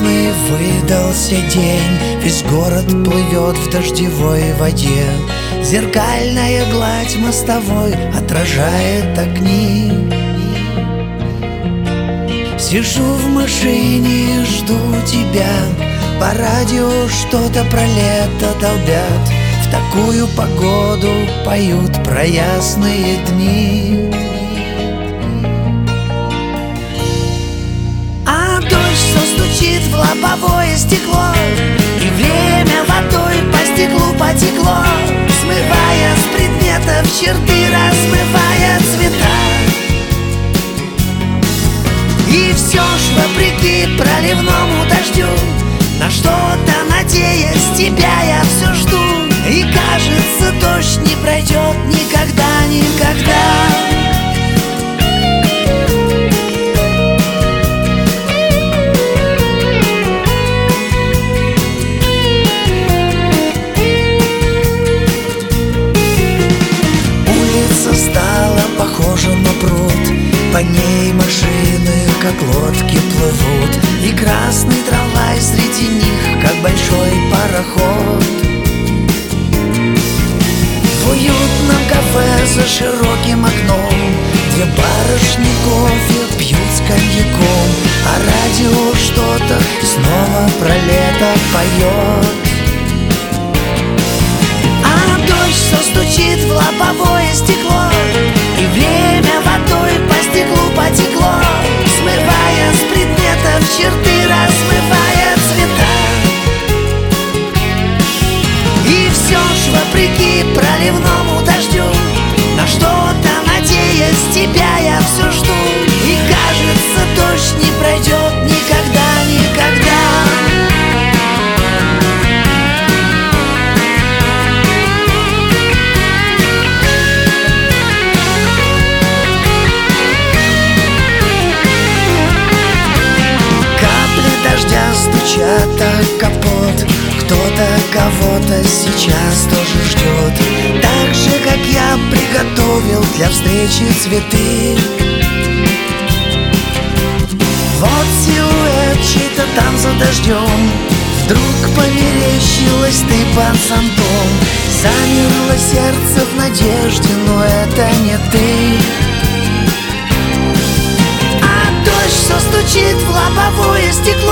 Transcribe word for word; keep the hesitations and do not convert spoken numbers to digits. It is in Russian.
Ясный выдался день, весь город плывет в дождевой воде. Зеркальная гладь мостовой отражает огни. Сижу в машине и жду тебя. По радио что-то про лето долбят. В такую погоду поют про ясные дни. А дождь все стучит в лобовое стекло, и время водой по стеклу потекло, смывая с предметов черты, размывая цвета. И все ж вопреки проливному дождю, на что-то надеясь, тебя я все жду. И кажется, дождь не пройдет никогда, никогда. Улица стала похожа на пруд, по ней машины, как лодки, плывут. И красный трамвай среди них, как большой пароход. В уютном кафе за широким окном две барышни кофе пьют с коньяком, а радио что-то снова про лето поет. А дождь все стучит в лобовое стекло, и время водой по стеклу потекло, смывая с предметов черты, размывая цвета. И все ж вопреки проливному дождю, на что-то надеясь, тебя я все жду. И кажется, дождь не пройдет никогда, никогда. Стучат о капот, кто-то кого-то сейчас тоже ждет. Так же, как я приготовил для встречи цветы. Вот силуэт чей-то там за дождем, вдруг померещилась ты под зонтом. Замерло сердце в надежде, но это не ты. А дождь все стучит в лобовое стекло,